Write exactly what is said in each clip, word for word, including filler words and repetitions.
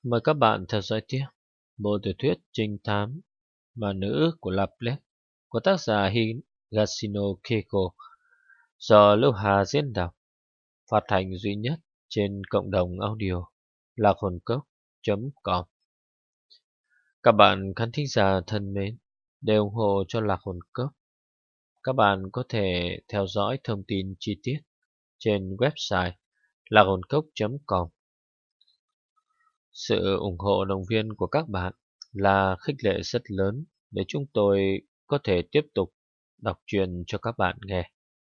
Mời các bạn theo dõi tiếp bộ tiểu thuyết trinh thám Ma nữ của Laplet của tác giả Higashino Keiko do Lưu Hà diễn đọc, phát hành duy nhất trên cộng đồng audio lạc hồn cốc.com. Các bạn khán thính giả thân mến, để ủng hộ cho Lạc Hồn Cốc, các bạn có thể theo dõi thông tin chi tiết trên website lạc hồn cốc.com. Sự ủng hộ động viên của các bạn là khích lệ rất lớn để chúng tôi có thể tiếp tục đọc truyện cho các bạn nghe.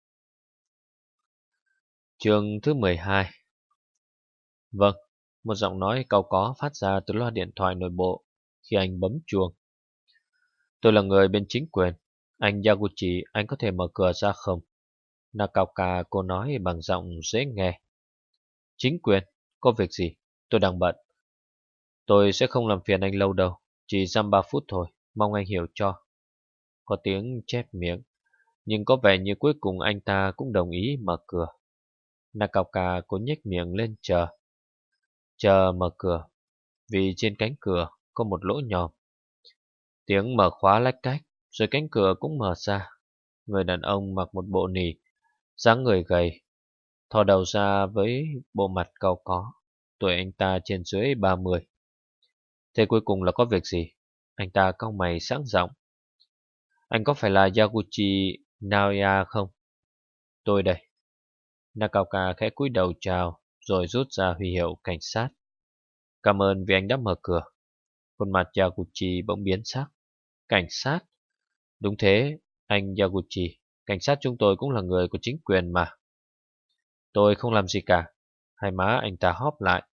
Chương thứ mười hai. Vâng, một giọng nói cau có phát ra từ loa điện thoại nội bộ khi anh bấm chuông. Tôi là người bên chính quyền. Anh Yaguchi, anh có thể mở cửa ra không? Nakaoka cô nói bằng giọng dễ nghe. Chính quyền? Có việc gì? Tôi đang bận. Tôi sẽ không làm phiền anh lâu đâu, chỉ dăm ba phút thôi, mong anh hiểu cho. Có tiếng chép miệng, nhưng có vẻ như cuối cùng anh ta cũng đồng ý mở cửa. Nakaoka cố nhếch miệng lên chờ. Chờ mở cửa, vì trên cánh cửa có một lỗ nhòm. Tiếng mở khóa lách cách, rồi cánh cửa cũng mở ra. Người đàn ông mặc một bộ nỉ, dáng người gầy, thò đầu ra với bộ mặt cau có. Tuổi anh ta trên dưới ba mươi. Thế cuối cùng là có việc gì? Anh ta cau mày sáng giọng. Anh có phải là Yaguchi Naoya không? Tôi đây. Nakaoka khẽ cúi đầu chào, rồi rút ra huy hiệu cảnh sát. Cảm ơn vì anh đã mở cửa. Khuôn mặt Yaguchi bỗng biến sắc. Cảnh sát? Đúng thế, anh Yaguchi. Cảnh sát chúng tôi cũng là người của chính quyền mà. Tôi không làm gì cả. Hai má anh ta hóp lại.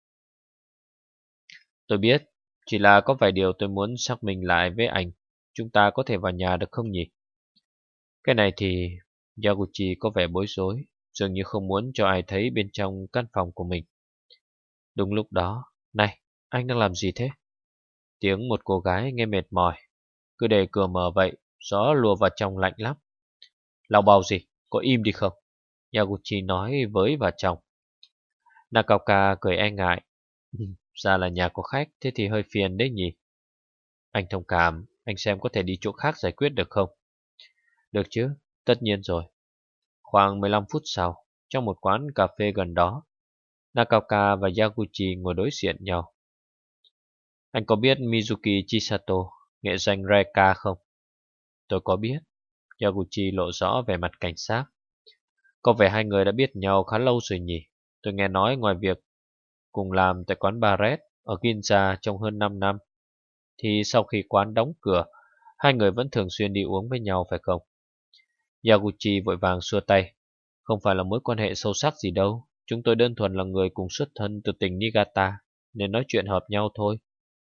Tôi biết, chỉ là có vài điều tôi muốn xác minh lại với anh. Chúng ta có thể vào nhà được không nhỉ? Cái này thì Yaguchi có vẻ bối rối, dường như không muốn cho ai thấy bên trong căn phòng của mình. Đúng lúc đó, này, anh đang làm gì thế? Tiếng một cô gái nghe mệt mỏi. Cứ để cửa mở vậy, gió lùa vào trong lạnh lắm. Lau bào gì, có im đi không? Yaguchi nói với vào trong. Nakaoka cười e ngại. Ra là nhà có khách, thế thì hơi phiền đấy nhỉ? Anh thông cảm, anh xem có thể đi chỗ khác giải quyết được không? Được chứ, tất nhiên rồi. Khoảng mười lăm phút sau, trong một quán cà phê gần đó, Nakaoka và Yaguchi ngồi đối diện nhau. Anh có biết Mizuki Chisato, nghệ danh Reika không? Tôi có biết. Yaguchi lộ rõ vẻ mặt cảnh giác. Có vẻ hai người đã biết nhau khá lâu rồi nhỉ? Tôi nghe nói ngoài việc cùng làm tại quán bar Red ở Ginza trong hơn năm năm, thì sau khi quán đóng cửa, hai người vẫn thường xuyên đi uống với nhau phải không? Yaguchi vội vàng xua tay. Không phải là mối quan hệ sâu sắc gì đâu. Chúng tôi đơn thuần là người cùng xuất thân từ tỉnh Niigata, nên nói chuyện hợp nhau thôi.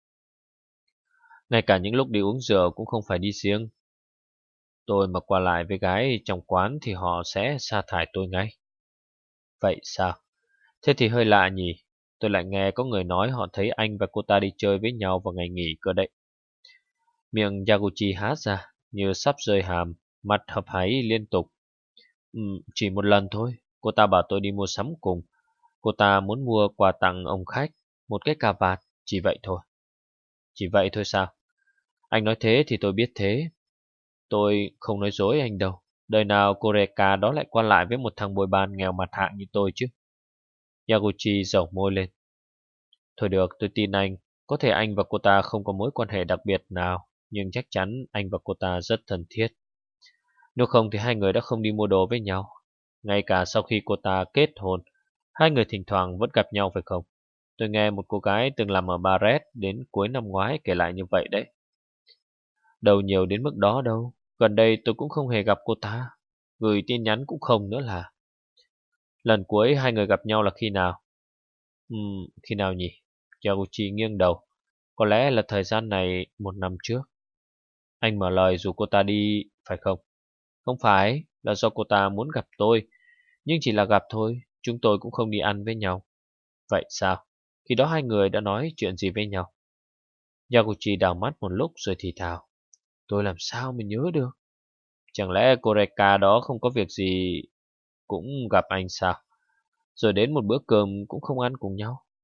Ngay cả những lúc đi uống rượu cũng không phải đi riêng. Tôi mà qua lại với gái trong quán thì họ sẽ sa thải tôi ngay. Vậy sao? Thế thì hơi lạ nhỉ. Tôi lại nghe có người nói họ thấy anh và cô ta đi chơi với nhau vào ngày nghỉ cơ đấy. Miệng Yaguchi há ra như sắp rơi hàm, mặt hập háy liên tục. Ừ, chỉ một lần thôi. Cô ta bảo tôi đi mua sắm cùng. Cô ta muốn mua quà tặng ông khách, một cái cà vạt, chỉ vậy thôi. Chỉ vậy thôi sao? Anh nói thế thì tôi biết thế. Tôi không nói dối anh đâu. Đời nào Koreka đó lại qua lại với một thằng bồi bàn nghèo mặt hạng như tôi chứ? Yaguchi dẩu môi lên. Thôi được, tôi tin anh. Có thể anh và cô ta không có mối quan hệ đặc biệt nào, nhưng chắc chắn anh và cô ta rất thân thiết. Nếu không thì hai người đã không đi mua đồ với nhau. Ngay cả sau khi cô ta kết hôn, hai người thỉnh thoảng vẫn gặp nhau phải không? Tôi nghe một cô gái từng làm ở bar Red đến cuối năm ngoái kể lại như vậy đấy. Đâu nhiều đến mức đó đâu. Gần đây tôi cũng không hề gặp cô ta. Gửi tin nhắn cũng không nữa là. Lần cuối hai người gặp nhau là khi nào? Ừm, khi nào nhỉ? Yaguchi nghiêng đầu. Có lẽ là thời gian này một năm trước. Anh mở lời rủ cô ta đi, phải không? Không phải, là do cô ta muốn gặp tôi. Nhưng chỉ là gặp thôi, chúng tôi cũng không đi ăn với nhau. Vậy sao? Khi đó hai người đã nói chuyện gì với nhau? Yaguchi đảo mắt một lúc rồi thì thào. Tôi làm sao mà nhớ được? Chẳng lẽ Koreka đó không có việc gì cũng gặp anh sao? Rồi đến một bữa cơm cũng không ăn cùng nhau.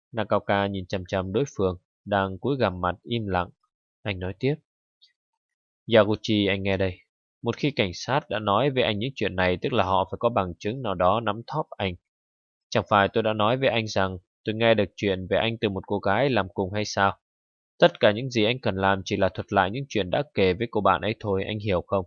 Nakaoka nhìn chằm chằm đối phương, đang cúi gằm mặt im lặng. Anh nói tiếp. Yaguchi, anh nghe đây. Một khi cảnh sát đã nói với anh những chuyện này, tức là họ phải có bằng chứng nào đó nắm thóp anh. Chẳng phải tôi đã nói với anh rằng tôi nghe được chuyện về anh từ một cô gái làm cùng hay sao? Tất cả những gì anh cần làm chỉ là thuật lại những chuyện đã kể với cô bạn ấy thôi, anh hiểu không?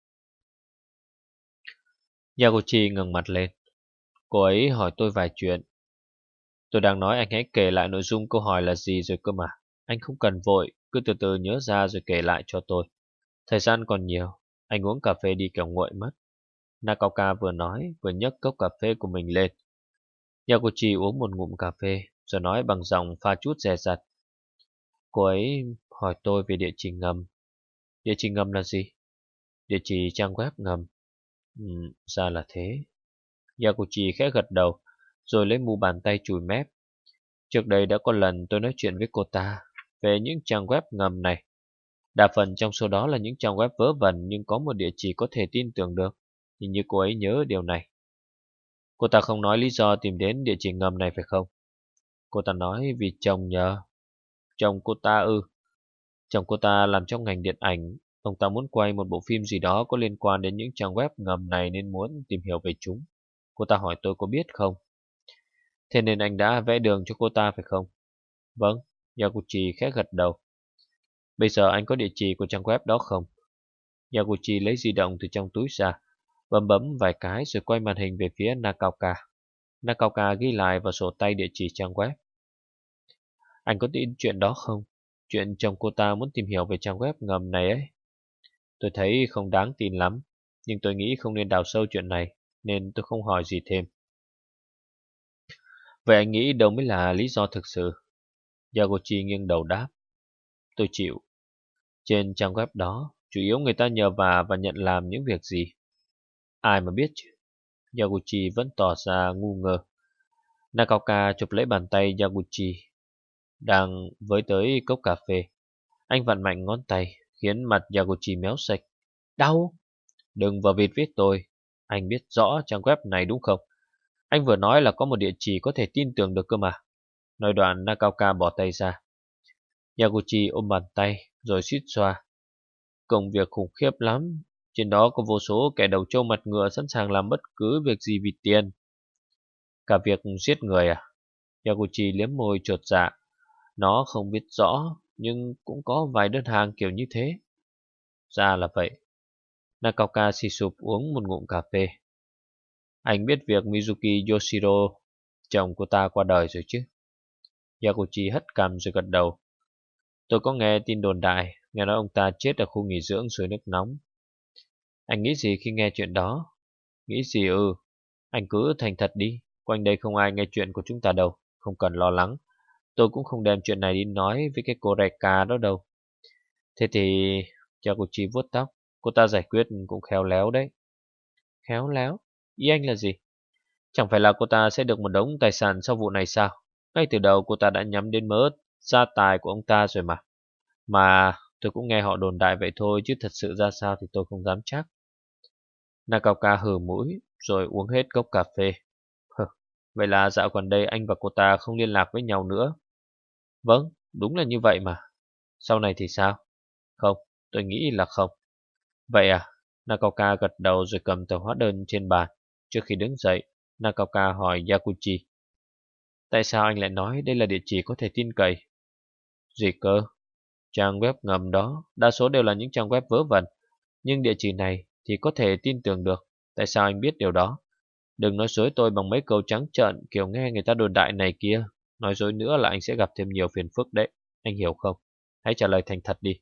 Yaguchi ngẩng mặt lên. Cô ấy hỏi tôi vài chuyện. Tôi đang nói anh hãy kể lại nội dung câu hỏi là gì rồi cơ mà. Anh không cần vội, cứ từ từ nhớ ra rồi kể lại cho tôi. Thời gian còn nhiều, anh uống cà phê đi kẻo nguội mất. Nakaoka vừa nói vừa nhấc cốc cà phê của mình lên. Yaguchi uống một ngụm cà phê rồi nói bằng giọng pha chút dè dặt. Cô ấy hỏi tôi về địa chỉ ngầm. Địa chỉ ngầm là gì? Địa chỉ trang web ngầm. Ừ, ra là thế. Yaguchi khẽ gật đầu rồi lấy mu bàn tay chùi mép. Trước đây đã có lần tôi nói chuyện với cô ta về những trang web ngầm này. Đa phần trong số đó là những trang web vớ vẩn nhưng có một địa chỉ có thể tin tưởng được. Hình như cô ấy nhớ điều này. Cô ta không nói lý do tìm đến địa chỉ ngầm này phải không? Cô ta nói vì chồng nhờ. Chồng cô ta ư? Chồng cô ta làm trong ngành điện ảnh. Ông ta muốn quay một bộ phim gì đó có liên quan đến những trang web ngầm này nên muốn tìm hiểu về chúng. Cô ta hỏi tôi có biết không? Thế nên anh đã vẽ đường cho cô ta phải không? Vâng, Yaguchi khẽ gật đầu. Bây giờ anh có địa chỉ của trang web đó không? Yaguchi lấy di động từ trong túi ra, bấm bấm vài cái rồi quay màn hình về phía Nakaoka. Nakaoka ghi lại vào sổ tay địa chỉ trang web. Anh có tin chuyện đó không? Chuyện chồng cô ta muốn tìm hiểu về trang web ngầm này ấy. Tôi thấy không đáng tin lắm, nhưng tôi nghĩ không nên đào sâu chuyện này, nên tôi không hỏi gì thêm. Vậy anh nghĩ đâu mới là lý do thực sự? Yaguchi nghiêng đầu đáp. Tôi chịu. Trên trang web đó, chủ yếu người ta nhờ vả và nhận làm những việc gì? Ai mà biết chứ? Yaguchi vẫn tỏ ra ngu ngơ. Nakaoka chụp lấy bàn tay Yaguchi, đang với tới cốc cà phê. Anh vặn mạnh ngón tay, khiến mặt Yaguchi méo sạch. Đau! Đừng vào vịt với tôi. Anh biết rõ trang web này đúng không? Anh vừa nói là có một địa chỉ có thể tin tưởng được cơ mà. Nói đoạn Nakaoka bỏ tay ra. Yaguchi ôm bàn tay, rồi suýt xoa. Công việc khủng khiếp lắm. Trên đó có vô số kẻ đầu trâu mặt ngựa sẵn sàng làm bất cứ việc gì vì tiền. Cả việc giết người à? Yaguchi liếm môi chột dạ. Nó không biết rõ, nhưng cũng có vài đơn hàng kiểu như thế. Ra là vậy. Nakaoka xì sụp uống một ngụm cà phê. Anh biết việc Mizuki Yoshiro, chồng cô ta qua đời rồi chứ? Yaguchi hất cằm rồi gật đầu. Tôi có nghe tin đồn đại, nghe nói ông ta chết ở khu nghỉ dưỡng suối nước nóng. Anh nghĩ gì khi nghe chuyện đó? Nghĩ gì ư? Anh cứ thành thật đi, quanh đây không ai nghe chuyện của chúng ta đâu, không cần lo lắng. Tôi cũng không đem chuyện này đi nói với cái cô Reka đó đâu. Thế thì... Yaguchi vuốt tóc. Cô ta giải quyết cũng khéo léo đấy. Khéo léo? Ý anh là gì? Chẳng phải là cô ta sẽ được một đống tài sản sau vụ này sao? Ngay từ đầu cô ta đã nhắm đến mớ gia tài của ông ta rồi mà. Mà tôi cũng nghe họ đồn đại vậy thôi, chứ thật sự ra sao thì tôi không dám chắc. Nakaoka hừ mũi rồi uống hết cốc cà phê. Hừ, vậy là dạo gần đây anh và cô ta không liên lạc với nhau nữa. Vâng, đúng là như vậy mà. Sau này thì sao? Không, tôi nghĩ là không. Vậy à? Nakaoka gật đầu rồi cầm tờ hóa đơn trên bàn. Trước khi đứng dậy, Nakaoka hỏi Yaguchi. Tại sao anh lại nói đây là địa chỉ có thể tin cậy? Gì cơ? Trang web ngầm đó, đa số đều là những trang web vớ vẩn. Nhưng địa chỉ này thì có thể tin tưởng được. Tại sao anh biết điều đó? Đừng nói dối tôi bằng mấy câu trắng trợn kiểu nghe người ta đồn đại này kia. Nói dối nữa là anh sẽ gặp thêm nhiều phiền phức đấy. Anh hiểu không? Hãy trả lời thành thật đi.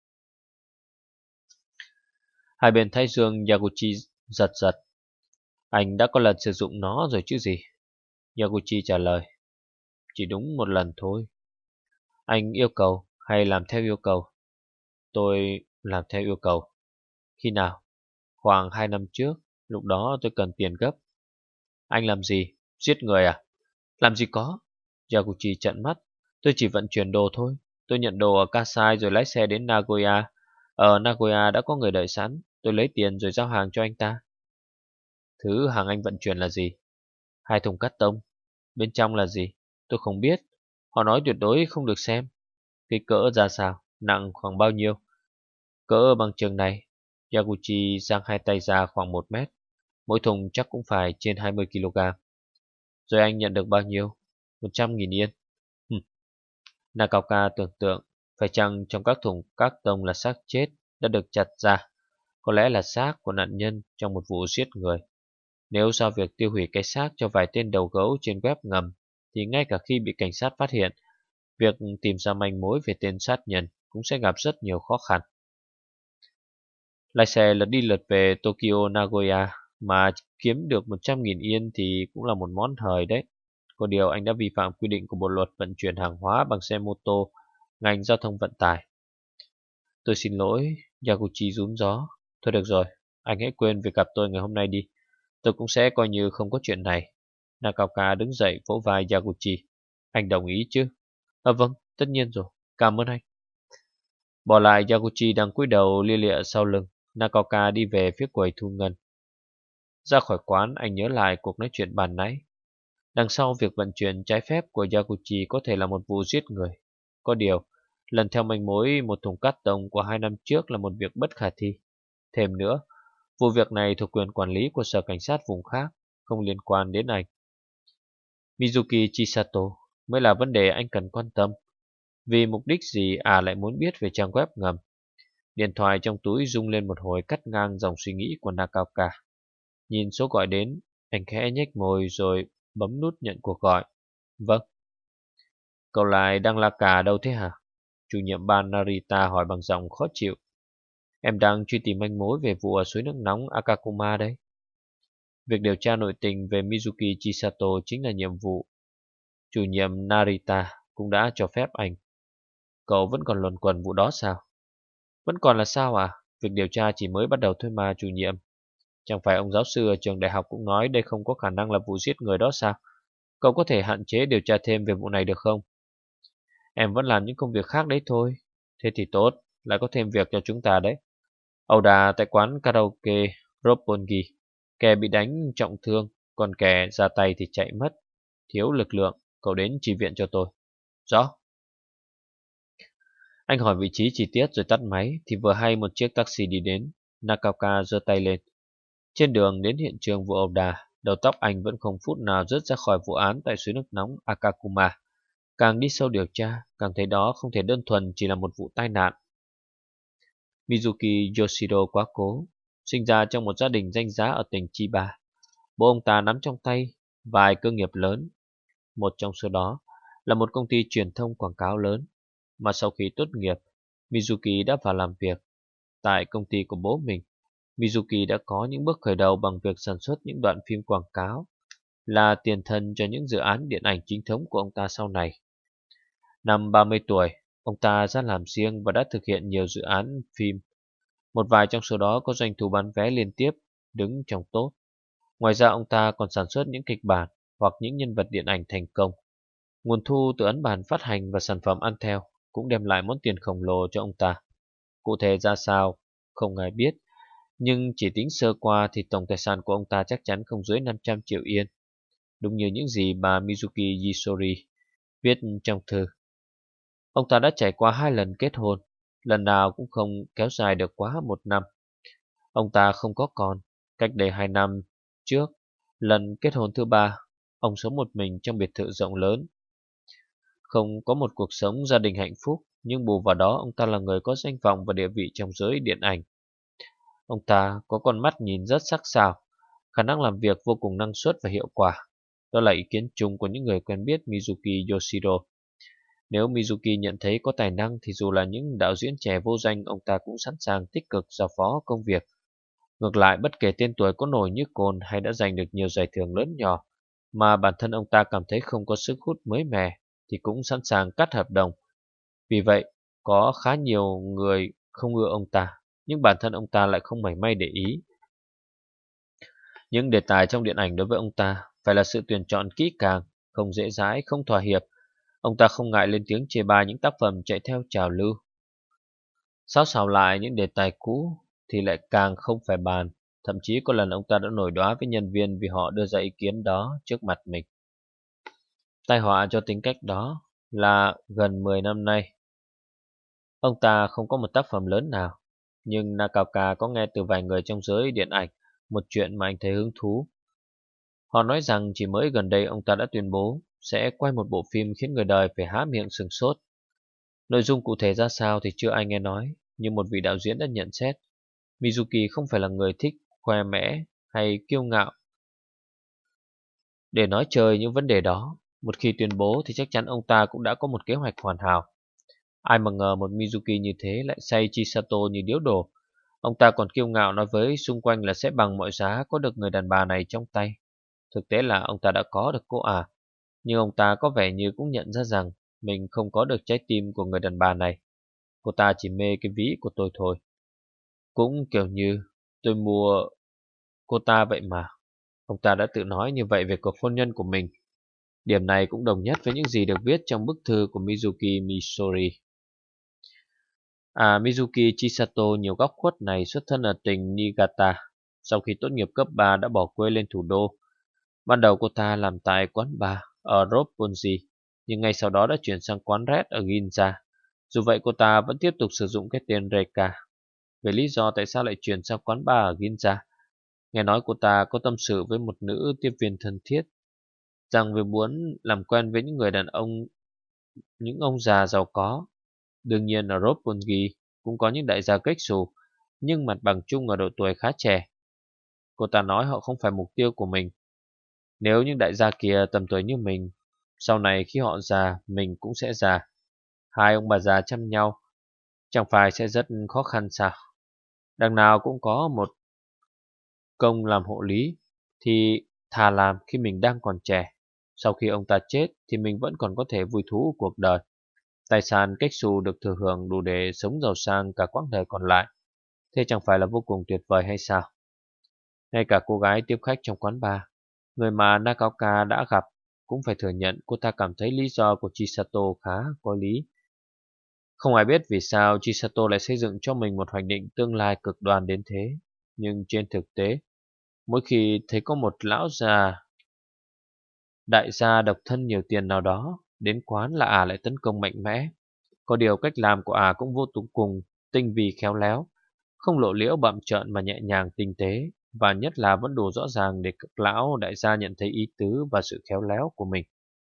Hai bên thái dương Yaguchi giật giật. Anh đã có lần sử dụng nó rồi chứ gì? Yaguchi trả lời. Chỉ đúng một lần thôi. Anh yêu cầu hay làm theo yêu cầu? Tôi làm theo yêu cầu. Khi nào? Khoảng hai năm trước. Lúc đó tôi cần tiền gấp. Anh làm gì? Giết người à? Làm gì có? Yaguchi trợn mắt. Tôi chỉ vận chuyển đồ thôi. Tôi nhận đồ ở Kasai rồi lái xe đến Nagoya. Ở Nagoya đã có người đợi sẵn. Tôi lấy tiền rồi giao hàng cho anh ta. Thứ hàng anh vận chuyển là gì? Hai thùng cát tông. Bên trong là gì? Tôi không biết. Họ nói tuyệt đối không được xem. Kích cỡ ra sao? Nặng khoảng bao nhiêu? Cỡ bằng trường này. Yaguchi giang hai tay ra khoảng một mét. Mỗi thùng chắc cũng phải trên hai mươi ki lô gam. Rồi anh nhận được bao nhiêu? Một trăm nghìn yên. Hừm. Nakaoka tưởng tượng, phải chăng trong các thùng các tông là xác chết đã được chặt ra? Có lẽ là xác của nạn nhân trong một vụ giết người. Nếu sau việc tiêu hủy cái xác cho vài tên đầu gấu trên web ngầm, thì ngay cả khi bị cảnh sát phát hiện, việc tìm ra manh mối về tên sát nhân cũng sẽ gặp rất nhiều khó khăn. Lái xe lượt đi lượt về Tokyo Nagoya mà kiếm được một trăm nghìn yên thì cũng là một món hời đấy. Có điều anh đã vi phạm quy định của bộ luật vận chuyển hàng hóa bằng xe mô tô, ngành giao thông vận tải. Tôi xin lỗi, Yaguchi rúm gió. Thôi được rồi, anh hãy quên việc gặp tôi ngày hôm nay đi. Tôi cũng sẽ coi như không có chuyện này. Nakaoka đứng dậy vỗ vai Yaguchi. Anh đồng ý chứ? À vâng, tất nhiên rồi. Cảm ơn anh. Bỏ lại Yaguchi đang cúi đầu lia lịa sau lưng, Nakaoka đi về phía quầy thu ngân. Ra khỏi quán, anh nhớ lại cuộc nói chuyện bàn nãy. Đằng sau việc vận chuyển trái phép của Yaguchi có thể là một vụ giết người. Có điều, lần theo manh mối một thùng cát tông của hai năm trước là một việc bất khả thi. Thêm nữa, vụ việc này thuộc quyền quản lý của sở cảnh sát vùng khác, không liên quan đến anh. Mizuki Chisato mới là vấn đề anh cần quan tâm. Vì mục đích gì à lại muốn biết về trang web ngầm? Điện thoại trong túi rung lên một hồi cắt ngang dòng suy nghĩ của Nakaoka. Nhìn số gọi đến, anh khẽ nhếch môi rồi bấm nút nhận cuộc gọi. Vâng. Cậu lại đang la cà đâu thế hả? Chủ nhiệm ban Narita hỏi bằng giọng khó chịu. Em đang truy tìm manh mối về vụ ở suối nước nóng Akakuma đấy. Việc điều tra nội tình về Mizuki Chisato chính là nhiệm vụ. Chủ nhiệm Narita cũng đã cho phép anh. Cậu vẫn còn luẩn quẩn vụ đó sao? Vẫn còn là sao à? Việc điều tra chỉ mới bắt đầu thôi mà, chủ nhiệm. Chẳng phải ông giáo sư ở trường đại học cũng nói đây không có khả năng là vụ giết người đó sao? Cậu có thể hạn chế điều tra thêm về vụ này được không? Em vẫn làm những công việc khác đấy thôi. Thế thì tốt, lại có thêm việc cho chúng ta đấy. Ẩu đả tại quán karaoke Roppongi. Kẻ bị đánh trọng thương, còn kẻ ra tay thì chạy mất. Thiếu lực lượng, cậu đến chi viện cho tôi. Rõ. Anh hỏi vị trí chi tiết rồi tắt máy thì vừa hay một chiếc taxi đi đến. Nakaoka giơ tay lên. Trên đường đến hiện trường vụ ẩu đả, đầu tóc anh vẫn không phút nào rớt ra khỏi vụ án tại suối nước nóng Akakuma. Càng đi sâu điều tra, càng thấy đó không thể đơn thuần chỉ là một vụ tai nạn. Mizuki Yoshiro quá cố, sinh ra trong một gia đình danh giá ở tỉnh Chiba. Bố ông ta nắm trong tay vài cơ nghiệp lớn. Một trong số đó là một công ty truyền thông quảng cáo lớn, mà sau khi tốt nghiệp, Mizuki đã vào làm việc. Tại công ty của bố mình, Mizuki đã có những bước khởi đầu bằng việc sản xuất những đoạn phim quảng cáo, là tiền thân cho những dự án điện ảnh chính thống của ông ta sau này. Năm ba mươi tuổi, ông ta ra làm riêng và đã thực hiện nhiều dự án phim. Một vài trong số đó có doanh thu bán vé liên tiếp, đứng trong top. Ngoài ra ông ta còn sản xuất những kịch bản hoặc những nhân vật điện ảnh thành công. Nguồn thu từ ấn bản phát hành và sản phẩm ăn theo cũng đem lại món tiền khổng lồ cho ông ta. Cụ thể ra sao, không ai biết. Nhưng chỉ tính sơ qua thì tổng tài sản của ông ta chắc chắn không dưới năm trăm triệu yên. Đúng như những gì bà Mizuki Yisori viết trong thư. Ông ta đã trải qua hai lần kết hôn, lần nào cũng không kéo dài được quá một năm. Ông ta không có con. Cách đây hai năm trước, lần kết hôn thứ ba, ông sống một mình trong biệt thự rộng lớn. Không có một cuộc sống gia đình hạnh phúc, nhưng bù vào đó ông ta là người có danh vọng và địa vị trong giới điện ảnh. Ông ta có con mắt nhìn rất sắc sảo, khả năng làm việc vô cùng năng suất và hiệu quả. Đó là ý kiến chung của những người quen biết Mizuki Yoshiro. Nếu Mizuki nhận thấy có tài năng thì dù là những đạo diễn trẻ vô danh, ông ta cũng sẵn sàng tích cực giao phó công việc. Ngược lại, bất kể tên tuổi có nổi như cồn hay đã giành được nhiều giải thưởng lớn nhỏ, mà bản thân ông ta cảm thấy không có sức hút mới mẻ, thì cũng sẵn sàng cắt hợp đồng. Vì vậy, có khá nhiều người không ưa ông ta, nhưng bản thân ông ta lại không mảy may để ý. Những đề tài trong điện ảnh đối với ông ta phải là sự tuyển chọn kỹ càng, không dễ dãi, không thỏa hiệp. Ông ta không ngại lên tiếng chê bai những tác phẩm chạy theo trào lưu. Sao xào lại những đề tài cũ thì lại càng không phải bàn. Thậm chí có lần ông ta đã nổi đoá với nhân viên vì họ đưa ra ý kiến đó trước mặt mình. Tai họa cho tính cách đó là gần mười năm nay, ông ta không có một tác phẩm lớn nào. Nhưng Nakaka có nghe từ vài người trong giới điện ảnh một chuyện mà anh thấy hứng thú. Họ nói rằng chỉ mới gần đây ông ta đã tuyên bố sẽ quay một bộ phim khiến người đời phải há miệng sừng sốt. Nội dung cụ thể ra sao thì chưa ai nghe nói, nhưng một vị đạo diễn đã nhận xét Mizuki không phải là người thích khoe mẽ hay kiêu ngạo để nói chơi những vấn đề đó. Một khi tuyên bố thì chắc chắn ông ta cũng đã có một kế hoạch hoàn hảo. Ai mà ngờ một Mizuki như thế lại say Chisato như điếu đổ. Ông ta còn kiêu ngạo nói với xung quanh là sẽ bằng mọi giá có được người đàn bà này trong tay. Thực tế là ông ta đã có được cô à, nhưng ông ta có vẻ như cũng nhận ra rằng mình không có được trái tim của người đàn bà này. Cô ta chỉ mê cái ví của tôi thôi. Cũng kiểu như tôi mua cô ta vậy mà. Ông ta đã tự nói như vậy về cuộc hôn nhân của mình. Điểm này cũng đồng nhất với những gì được viết trong bức thư của Mizuki Misori. À, Mizuki Chisato nhiều góc khuất này xuất thân ở tỉnh Niigata. Sau khi tốt nghiệp cấp ba đã bỏ quê lên thủ đô. Ban đầu cô ta làm tại quán bar ở Roppongi, nhưng ngay sau đó đã chuyển sang quán Red ở Ginza. Dù vậy cô ta vẫn tiếp tục sử dụng cái tên Reika. Về lý do tại sao lại chuyển sang quán bar ở Ginza, nghe nói cô ta có tâm sự với một nữ tiếp viên thân thiết rằng vì muốn làm quen với những người đàn ông, những ông già giàu có. Đương nhiên ở Roppongi cũng có những đại gia kếch xù, nhưng mặt bằng chung ở độ tuổi khá trẻ. Cô ta nói họ không phải mục tiêu của mình. Nếu những đại gia kia tầm tuổi như mình, sau này khi họ già, mình cũng sẽ già. Hai ông bà già chăm nhau, chẳng phải sẽ rất khó khăn sao? Đằng nào cũng có một công làm hộ lý, thì thà làm khi mình đang còn trẻ. Sau khi ông ta chết thì mình vẫn còn có thể vui thú cuộc đời. Tài sản cách xù được thừa hưởng đủ để sống giàu sang cả quãng đời còn lại. Thế chẳng phải là vô cùng tuyệt vời hay sao? Ngay cả cô gái tiếp khách trong quán bar, người mà Nakaoka đã gặp, cũng phải thừa nhận cô ta cảm thấy lý do của Chisato khá có lý. Không ai biết vì sao Chisato lại xây dựng cho mình một hoạch định tương lai cực đoan đến thế. Nhưng trên thực tế, mỗi khi thấy có một lão già đại gia độc thân nhiều tiền nào đó đến quán là ả lại tấn công mạnh mẽ. Có điều cách làm của ả cũng vô cùng cùng tinh vi khéo léo, không lộ liễu bặm trợn mà nhẹ nhàng tinh tế, và nhất là vẫn đủ rõ ràng để các lão đại gia nhận thấy ý tứ và sự khéo léo của mình.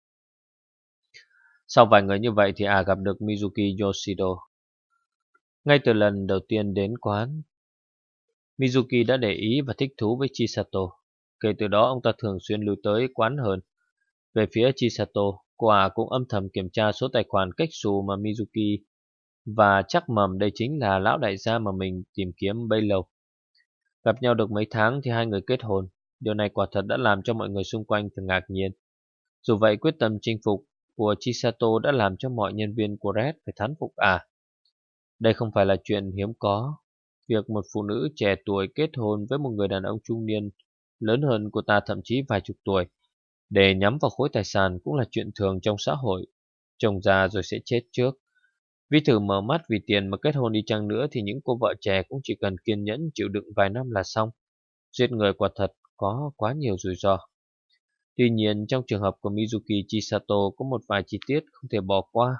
Sau vài người như vậy thì ả gặp được Mizuki Yoshido. Ngay từ lần đầu tiên đến quán, Mizuki đã để ý và thích thú với Chisato. Kể từ đó ông ta thường xuyên lưu tới quán hơn. Về phía Chisato, cô ả cũng âm thầm kiểm tra số tài khoản cách xù mà Mizuki, và chắc mầm đây chính là lão đại gia mà mình tìm kiếm bấy lâu. Gặp nhau được mấy tháng thì hai người kết hôn. Điều này quả thật đã làm cho mọi người xung quanh thật ngạc nhiên. Dù vậy, quyết tâm chinh phục của Chisato đã làm cho mọi nhân viên của Red phải thán phục à. Đây không phải là chuyện hiếm có. Việc một phụ nữ trẻ tuổi kết hôn với một người đàn ông trung niên lớn hơn cô ta thậm chí vài chục tuổi để nhắm vào khối tài sản cũng là chuyện thường trong xã hội. Chồng già rồi sẽ chết trước. Ví thử mở mắt vì tiền mà kết hôn đi chăng nữa thì những cô vợ trẻ cũng chỉ cần kiên nhẫn chịu đựng vài năm là xong. Giết người quả thật có quá nhiều rủi ro. Tuy nhiên trong trường hợp của Mizuki Chisato có một vài chi tiết không thể bỏ qua.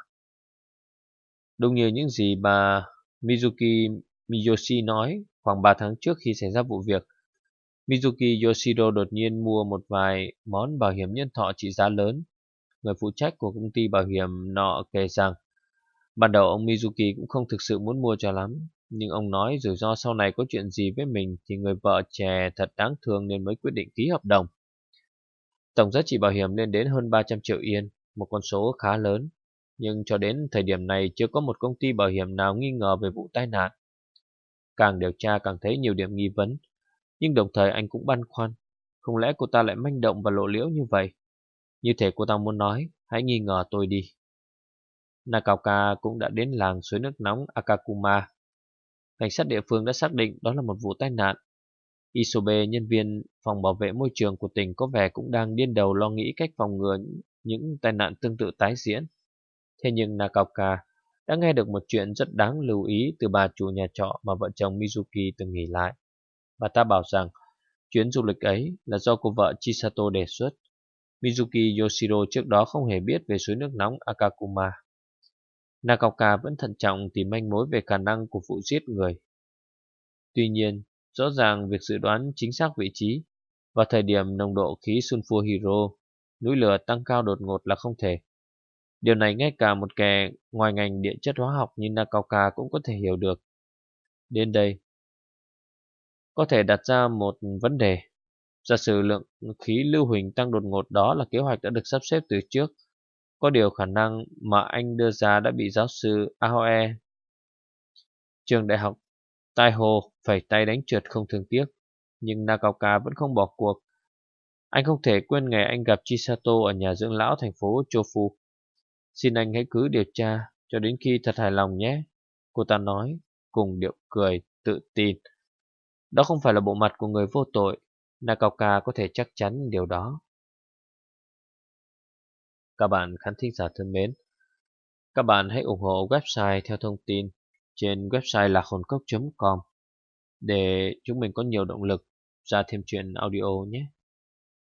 Đúng như những gì bà Mizuki Miyoshi nói khoảng ba tháng trước khi xảy ra vụ việc, Mizuki Yoshiro đột nhiên mua một vài món bảo hiểm nhân thọ trị giá lớn. Người phụ trách của công ty bảo hiểm nọ kể rằng ban đầu ông Mizuki cũng không thực sự muốn mua cho lắm, nhưng ông nói rủi ro sau này có chuyện gì với mình thì người vợ trẻ thật đáng thương nên mới quyết định ký hợp đồng. Tổng giá trị bảo hiểm lên đến hơn ba trăm triệu yên, một con số khá lớn, nhưng cho đến thời điểm này chưa có một công ty bảo hiểm nào nghi ngờ về vụ tai nạn. Càng điều tra càng thấy nhiều điểm nghi vấn, nhưng đồng thời anh cũng băn khoăn, không lẽ cô ta lại manh động và lộ liễu như vậy? Như thể cô ta muốn nói, hãy nghi ngờ tôi đi. Nakaoka cũng đã đến làng suối nước nóng Akakuma. Cảnh sát địa phương đã xác định đó là một vụ tai nạn. Isobe, nhân viên phòng bảo vệ môi trường của tỉnh, có vẻ cũng đang điên đầu lo nghĩ cách phòng ngừa những tai nạn tương tự tái diễn. Thế nhưng Nakaoka đã nghe được một chuyện rất đáng lưu ý từ bà chủ nhà trọ mà vợ chồng Mizuki từng nghỉ lại. Bà ta bảo rằng chuyến du lịch ấy là do cô vợ Chisato đề xuất. Mizuki Yoshiro trước đó không hề biết về suối nước nóng Akakuma. Nagaoka vẫn thận trọng tìm manh mối về khả năng của vụ giết người. Tuy nhiên, rõ ràng việc dự đoán chính xác vị trí và thời điểm nồng độ khí sulfur hydro, núi lửa tăng cao đột ngột là không thể. Điều này ngay cả một kẻ ngoài ngành địa chất hóa học như Nagaoka cũng có thể hiểu được. Đến đây, có thể đặt ra một vấn đề. Giả sử lượng khí lưu huỳnh tăng đột ngột đó là kế hoạch đã được sắp xếp từ trước. Có điều khả năng mà anh đưa ra đã bị giáo sư Aoe, trường đại học Taiho, phẩy tay đánh trượt không thương tiếc. Nhưng Nagaoka vẫn không bỏ cuộc. Anh không thể quên ngày anh gặp Chisato ở nhà dưỡng lão thành phố Chofu. Xin anh hãy cứ điều tra cho đến khi thật hài lòng nhé, cô ta nói, cùng điệu cười, tự tin. Đó không phải là bộ mặt của người vô tội, Nagaoka có thể chắc chắn điều đó. Các bạn khán thính giả thân mến, các bạn hãy ủng hộ website theo thông tin trên website lạc hồn cốc chấm com để chúng mình có nhiều động lực ra thêm chuyện audio nhé.